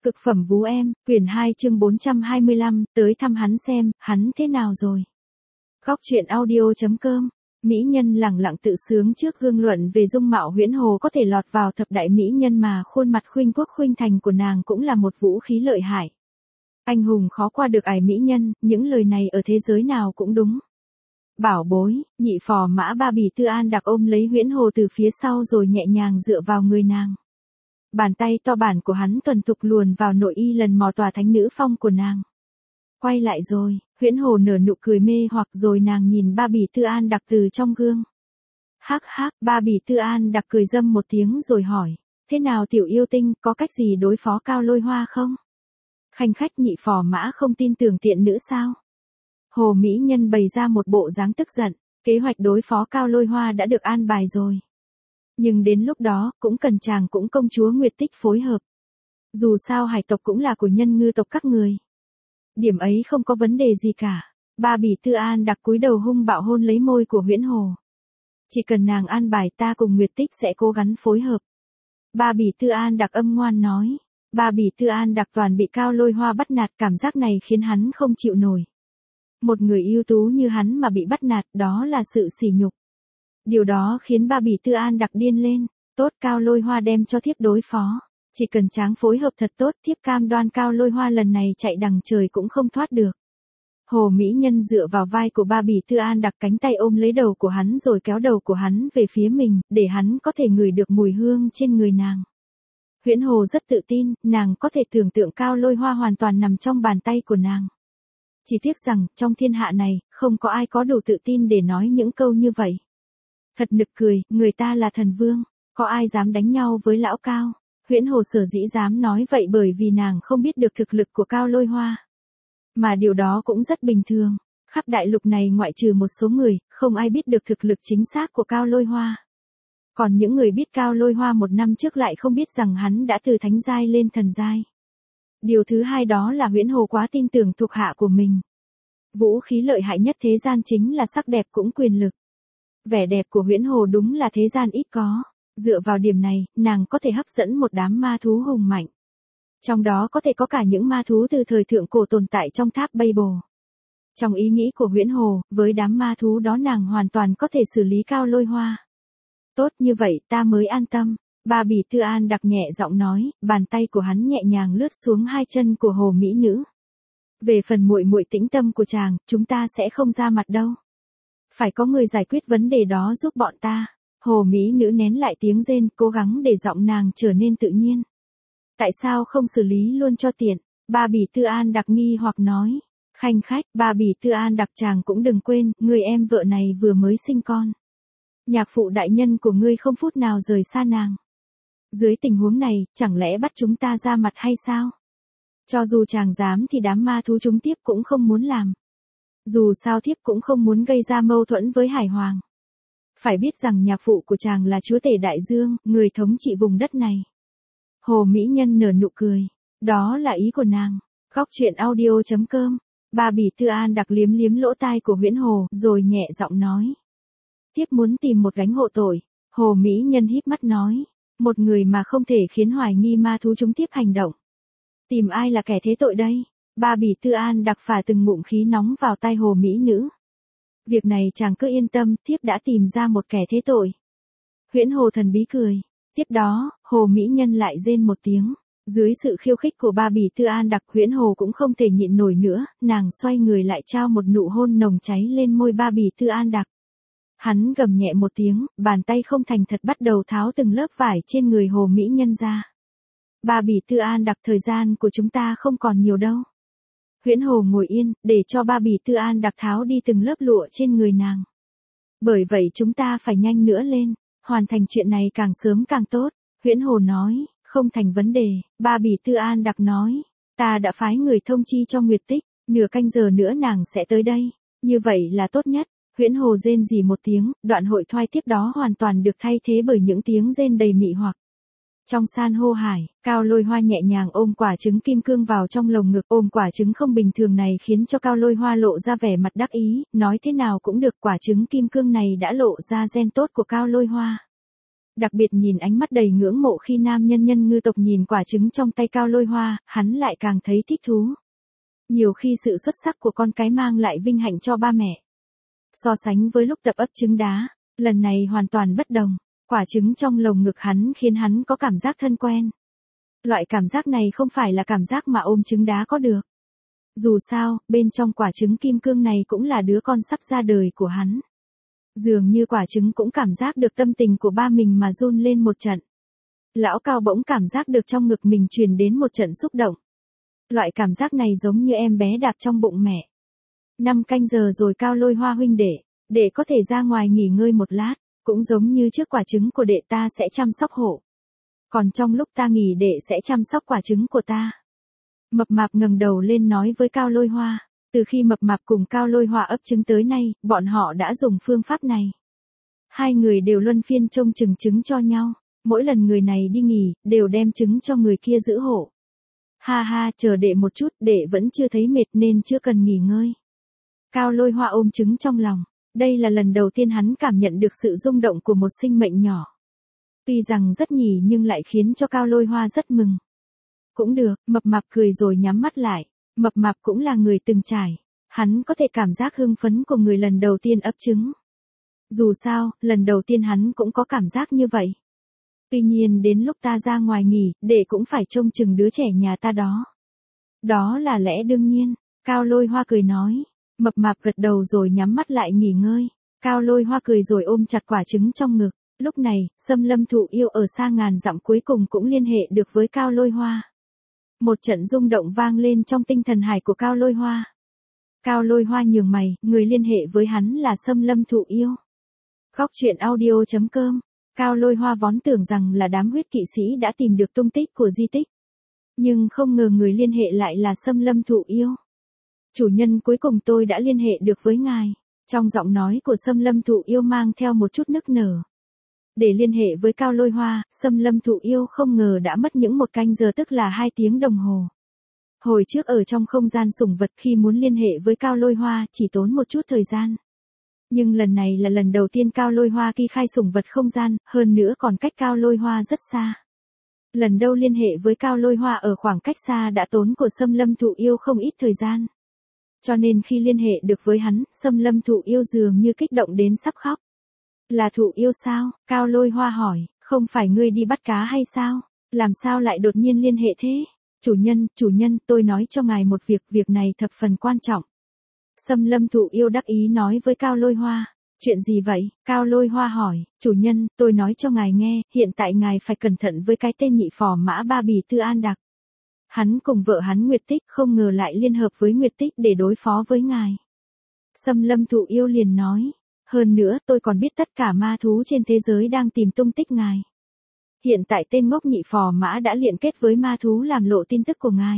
Cực phẩm vú em, quyển 2 chương 425, tới thăm hắn xem, hắn thế nào rồi. Góc truyện audio.com, mỹ nhân lẳng lặng tự sướng trước gương luận về dung mạo Huyễn Hồ có thể lọt vào thập đại mỹ nhân mà khuôn mặt khuynh quốc khuynh thành của nàng cũng là một vũ khí lợi hại. Anh hùng khó qua được ải mỹ nhân, những lời này ở thế giới nào cũng đúng. Bảo bối, nhị phò mã Ba Bì Tư An đặc ôm lấy Huyễn Hồ từ phía sau rồi nhẹ nhàng dựa vào người nàng. Bàn tay to bản của hắn thuần thục luồn vào nội y lần mò tỏa thánh nữ phong của nàng. Quay lại rồi, Huyễn Hồ nở nụ cười mê hoặc rồi nàng nhìn Ba Bì Tư An đặc từ trong gương. Hắc hắc, Ba Bì Tư An đặc cười dâm một tiếng rồi hỏi, thế nào tiểu yêu tinh, có cách gì đối phó Cao Lôi Hoa không? Khanh khách nhị phò mã không tin tưởng tiện nữ sao? Hồ mỹ nhân bày ra một bộ dáng tức giận, kế hoạch đối phó Cao Lôi Hoa đã được an bài rồi. Nhưng đến lúc đó, cũng cần chàng cũng công chúa Nguyệt Tích phối hợp. Dù sao hải tộc cũng là của nhân ngư tộc các người. Điểm ấy không có vấn đề gì cả. Ba Bì Tư An đặc cúi đầu hung bạo hôn lấy môi của Huyễn Hồ. Chỉ cần nàng an bài ta cùng Nguyệt Tích sẽ cố gắng phối hợp. Ba Bì Tư An đặc âm ngoan nói. Ba Bì Tư An đặc toàn bị Cao Lôi Hoa bắt nạt, cảm giác này khiến hắn không chịu nổi. Một người ưu tú như hắn mà bị bắt nạt, đó là sự sỉ nhục. Điều đó khiến Ba Bì Tư An đặc điên lên. Tốt, Cao Lôi Hoa đem cho thiếp đối phó. Chỉ cần tráng phối hợp thật tốt, thiếp cam đoan Cao Lôi Hoa lần này chạy đằng trời cũng không thoát được. Hồ mỹ nhân dựa vào vai của Ba Bì Tư An đặc, cánh tay ôm lấy đầu của hắn rồi kéo đầu của hắn về phía mình, để hắn có thể ngửi được mùi hương trên người nàng. Huyễn Hồ rất tự tin, nàng có thể tưởng tượng Cao Lôi Hoa hoàn toàn nằm trong bàn tay của nàng. Chỉ tiếc rằng, trong thiên hạ này, không có ai có đủ tự tin để nói những câu như vậy. Thật nực cười, người ta là thần vương, có ai dám đánh nhau với lão Cao. Huyễn Hồ sở dĩ dám nói vậy bởi vì nàng không biết được thực lực của Cao Lôi Hoa. Mà điều đó cũng rất bình thường, khắp đại lục này ngoại trừ một số người, không ai biết được thực lực chính xác của Cao Lôi Hoa. Còn những người biết Cao Lôi Hoa một năm trước lại không biết rằng hắn đã từ thánh giai lên thần giai. Điều thứ hai đó là Huyễn Hồ quá tin tưởng thuộc hạ của mình. Vũ khí lợi hại nhất thế gian chính là sắc đẹp cũng quyền lực. Vẻ đẹp của Huyễn Hồ đúng là thế gian ít có. Dựa vào điểm này, nàng có thể hấp dẫn một đám ma thú hùng mạnh. Trong đó có thể có cả những ma thú từ thời thượng cổ tồn tại trong tháp Babel. Trong ý nghĩ của Huyễn Hồ, với đám ma thú đó nàng hoàn toàn có thể xử lý Cao Lôi Hoa. Tốt như vậy ta mới an tâm. Ba Bì Tư An đặc nhẹ giọng nói, bàn tay của hắn nhẹ nhàng lướt xuống hai chân của hồ mỹ nữ. Về phần muội muội tĩnh tâm của chàng, chúng ta sẽ không ra mặt đâu. Phải có người giải quyết vấn đề đó giúp bọn ta. Hồ mỹ nữ nén lại tiếng rên, cố gắng để giọng nàng trở nên tự nhiên. Tại sao không xử lý luôn cho tiện? Ba Bì Tư An đặc nghi hoặc nói. Khanh khách, Ba Bì Tư An đặc chàng cũng đừng quên, người em vợ này vừa mới sinh con. Nhạc phụ đại nhân của ngươi không phút nào rời xa nàng. Dưới tình huống này, chẳng lẽ bắt chúng ta ra mặt hay sao? Cho dù chàng dám thì đám ma thú chúng tiếp cũng không muốn làm. Dù sao thiếp cũng không muốn gây ra mâu thuẫn với Hải Hoàng. Phải biết rằng nhạc phụ của chàng là chúa tể đại dương, người thống trị vùng đất này. Hồ mỹ nhân nở nụ cười. Đó là ý của nàng. Góc truyện audio.com. Ba Bì Tư An đặc liếm liếm lỗ tai của Huyễn Hồ, rồi nhẹ giọng nói. Thiếp muốn tìm một gánh hộ tội. Hồ mỹ nhân híp mắt nói. Một người mà không thể khiến hoài nghi ma thú chúng tiếp hành động. Tìm ai là kẻ thế tội đây? Ba Bì Tư An đặc phả từng ngụm khí nóng vào tai hồ mỹ nữ. Việc này chàng cứ yên tâm, thiếp đã tìm ra một kẻ thế tội. Huyễn Hồ thần bí cười. Tiếp đó, hồ mỹ nhân lại rên một tiếng. Dưới sự khiêu khích của Ba Bì Tư An đặc, Huyễn Hồ cũng không thể nhịn nổi nữa, nàng xoay người lại trao một nụ hôn nồng cháy lên môi Ba Bì Tư An đặc. Hắn gầm nhẹ một tiếng, bàn tay không thành thật bắt đầu tháo từng lớp vải trên người hồ mỹ nhân ra. Ba Bì Tư An đặc, thời gian của chúng ta không còn nhiều đâu. Huyễn Hồ ngồi yên, để cho Ba Bì Tư An đặc tháo đi từng lớp lụa trên người nàng. Bởi vậy chúng ta phải nhanh nữa lên, hoàn thành chuyện này càng sớm càng tốt. Huyễn Hồ nói, không thành vấn đề. Ba Bì Tư An đặc nói, ta đã phái người thông chi cho Nguyệt Tích, nửa canh giờ nữa nàng sẽ tới đây. Như vậy là tốt nhất. Huyễn Hồ rên rỉ một tiếng, đoạn hội thoại tiếp đó hoàn toàn được thay thế bởi những tiếng rên đầy mị hoặc. Trong san hô hải, Cao Lôi Hoa nhẹ nhàng ôm quả trứng kim cương vào trong lồng ngực. Ôm quả trứng không bình thường này khiến cho Cao Lôi Hoa lộ ra vẻ mặt đắc ý, nói thế nào cũng được, quả trứng kim cương này đã lộ ra gen tốt của Cao Lôi Hoa. Đặc biệt nhìn ánh mắt đầy ngưỡng mộ khi nam nhân nhân ngư tộc nhìn quả trứng trong tay Cao Lôi Hoa, hắn lại càng thấy thích thú. Nhiều khi sự xuất sắc của con cái mang lại vinh hạnh cho ba mẹ. So sánh với lúc tập ấp trứng đá, lần này hoàn toàn bất đồng. Quả trứng trong lồng ngực hắn khiến hắn có cảm giác thân quen. Loại cảm giác này không phải là cảm giác mà ôm trứng đá có được. Dù sao, bên trong quả trứng kim cương này cũng là đứa con sắp ra đời của hắn. Dường như quả trứng cũng cảm giác được tâm tình của ba mình mà run lên một trận. Lão Cao bỗng cảm giác được trong ngực mình truyền đến một trận xúc động. Loại cảm giác này giống như em bé đạp trong bụng mẹ. 5 canh giờ rồi Cao Lôi Hoa huynh để có thể ra ngoài nghỉ ngơi một lát, cũng giống như trước quả trứng của đệ ta sẽ chăm sóc hộ. Còn trong lúc ta nghỉ đệ sẽ chăm sóc quả trứng của ta. Mập Mạp ngẩng đầu lên nói với Cao Lôi Hoa, từ khi Mập Mạp cùng Cao Lôi Hoa ấp trứng tới nay, bọn họ đã dùng phương pháp này. Hai người đều luân phiên trông chừng trứng cho nhau, mỗi lần người này đi nghỉ, đều đem trứng cho người kia giữ hộ. Ha ha, chờ đệ một chút, đệ vẫn chưa thấy mệt nên chưa cần nghỉ ngơi. Cao Lôi Hoa ôm trứng trong lòng, đây là lần đầu tiên hắn cảm nhận được sự rung động của một sinh mệnh nhỏ. Tuy rằng rất nhỉ nhưng lại khiến cho Cao Lôi Hoa rất mừng. Cũng được, Mập Mạp cười rồi nhắm mắt lại. Mập Mạp cũng là người từng trải. Hắn có thể cảm giác hưng phấn của người lần đầu tiên ấp trứng. Dù sao, lần đầu tiên hắn cũng có cảm giác như vậy. Tuy nhiên đến lúc ta ra ngoài nghỉ, đệ cũng phải trông chừng đứa trẻ nhà ta đó. Đó là lẽ đương nhiên. Cao Lôi Hoa cười nói. Mập Mạp gật đầu rồi nhắm mắt lại nghỉ ngơi. Cao Lôi Hoa cười rồi ôm chặt quả trứng trong ngực. Lúc này, Xâm Lâm Thụ Yêu ở xa ngàn dặm cuối cùng cũng liên hệ được với Cao Lôi Hoa. Một trận rung động vang lên trong tinh thần hải của Cao Lôi Hoa. Cao Lôi Hoa nhướng mày, người liên hệ với hắn là Xâm Lâm Thụ Yêu. Góc truyện audio.com. Cao Lôi Hoa vốn tưởng rằng là đám huyết kỵ sĩ đã tìm được tung tích của di tích. Nhưng không ngờ người liên hệ lại là Xâm Lâm Thụ Yêu. Chủ nhân, cuối cùng tôi đã liên hệ được với ngài. Trong giọng nói của Xâm Lâm Thụ Yêu mang theo một chút nức nở. Để liên hệ với Cao Lôi Hoa, Xâm Lâm Thụ Yêu không ngờ đã mất những 1 canh giờ, tức là 2 tiếng đồng hồ. Hồi trước ở trong không gian sủng vật khi muốn liên hệ với Cao Lôi Hoa chỉ tốn một chút thời gian. Nhưng lần này là lần đầu tiên Cao Lôi Hoa kỳ khai sủng vật không gian, hơn nữa còn cách Cao Lôi Hoa rất xa. Lần đầu liên hệ với Cao Lôi Hoa ở khoảng cách xa đã tốn của Xâm Lâm Thụ Yêu không ít thời gian. Cho nên khi liên hệ được với hắn, Xâm Lâm Thụ Yêu dường như kích động đến sắp khóc. Là Thụ Yêu sao? Cao Lôi Hoa hỏi, không phải ngươi đi bắt cá hay sao? Làm sao lại đột nhiên liên hệ thế? Chủ nhân, tôi nói cho ngài một việc này thập phần quan trọng. Xâm Lâm Thụ Yêu đắc ý nói với Cao Lôi Hoa. Chuyện gì vậy? Cao Lôi Hoa hỏi, chủ nhân, tôi nói cho ngài nghe, hiện tại ngài phải cẩn thận với cái tên nhị phò mã Ba Bì Tư An Đặc. Hắn cùng vợ hắn Nguyệt Tích không ngờ lại liên hợp với Nguyệt Tích để đối phó với ngài. Xâm Lâm Thụ Yêu liền nói. Hơn nữa tôi còn biết tất cả ma thú trên thế giới đang tìm tung tích ngài. Hiện tại tên ngốc nhị phò mã đã liên kết với ma thú làm lộ tin tức của ngài.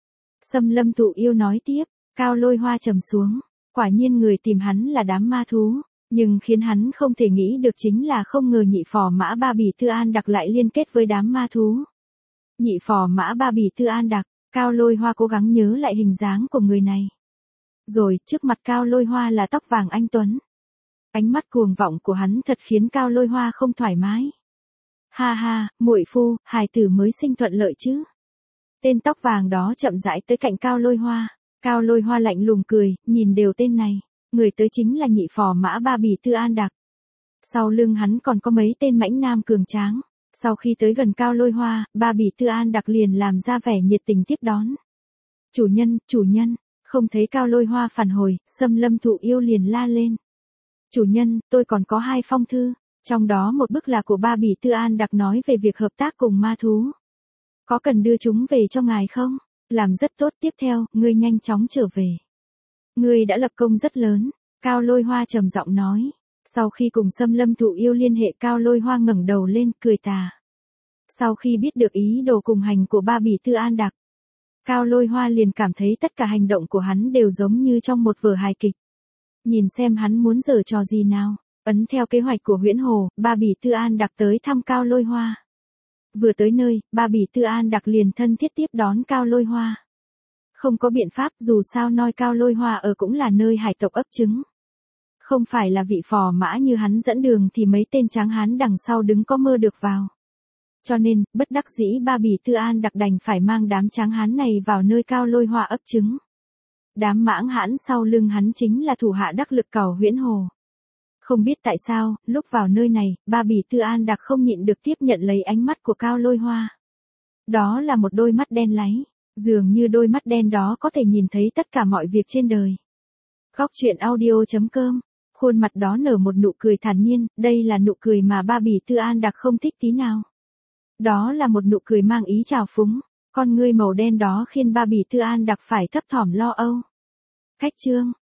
Xâm Lâm Thụ Yêu nói tiếp, Cao Lôi Hoa trầm xuống. Quả nhiên người tìm hắn là đám ma thú. Nhưng khiến hắn không thể nghĩ được chính là không ngờ nhị phò mã Ba Bì Tư An Đặc lại liên kết với đám ma thú. Nhị phò mã Ba Bì Tư An Đặc, Cao Lôi Hoa cố gắng nhớ lại hình dáng của người này. Rồi, trước mặt Cao Lôi Hoa là tóc vàng anh tuấn. Ánh mắt cuồng vọng của hắn thật khiến Cao Lôi Hoa không thoải mái. Ha ha, muội phu, hài tử mới sinh thuận lợi chứ. Tên tóc vàng đó chậm rãi tới cạnh Cao Lôi Hoa. Cao Lôi Hoa lạnh lùng cười, nhìn đều tên này. Người tới chính là nhị phò mã Ba Bì Tư An Đặc. Sau lưng hắn còn có mấy tên mãnh nam cường tráng. Sau khi tới gần Cao Lôi Hoa, Ba Bì Tư An Đặc liền làm ra vẻ nhiệt tình tiếp đón. Chủ nhân, không thấy Cao Lôi Hoa phản hồi, Xâm Lâm Thụ Yêu liền la lên. Chủ nhân, tôi còn có 2 phong thư, trong đó một bức là của Ba Bì Tư An Đặc nói về việc hợp tác cùng ma thú. Có cần đưa chúng về cho ngài không? Làm rất tốt, tiếp theo, ngươi nhanh chóng trở về. Ngươi đã lập công rất lớn, Cao Lôi Hoa trầm giọng nói. Sau khi cùng Xâm Lâm Thụ Yêu liên hệ, Cao Lôi Hoa ngẩng đầu lên, cười tà. Sau khi biết được ý đồ cùng hành của Ba Bì Tư An Đặc, Cao Lôi Hoa liền cảm thấy tất cả hành động của hắn đều giống như trong một vở hài kịch. Nhìn xem hắn muốn giở trò gì nào. Ấn theo kế hoạch của Huyễn Hồ, Ba Bì Tư An Đặc tới thăm Cao Lôi Hoa. Vừa tới nơi, Ba Bì Tư An Đặc liền thân thiết tiếp đón Cao Lôi Hoa. Không có biện pháp, dù sao nơi Cao Lôi Hoa ở cũng là nơi hải tộc ấp trứng. Không phải là vị phò mã như hắn dẫn đường thì mấy tên tráng hán đằng sau đứng có mơ được vào. Cho nên, bất đắc dĩ Ba Bì Tư An đặc đành phải mang đám tráng hán này vào nơi Cao Lôi Hoa ấp trứng. Đám mãng hãn sau lưng hắn chính là thủ hạ đắc lực Cẩu Huyễn Hồ. Không biết tại sao, lúc vào nơi này, Ba Bì Tư An đặc không nhịn được tiếp nhận lấy ánh mắt của Cao Lôi Hoa. Đó là một đôi mắt đen láy, dường như đôi mắt đen đó có thể nhìn thấy tất cả mọi việc trên đời. Góc truyện audio.com, khuôn mặt đó nở một nụ cười thản nhiên, đây là nụ cười mà Ba Bì Tư An đặc không thích tí nào. Đó là một nụ cười mang ý trào phúng, con ngươi màu đen đó khiến Ba Bì Tư An đặc phải thấp thỏm lo âu. Khách trương,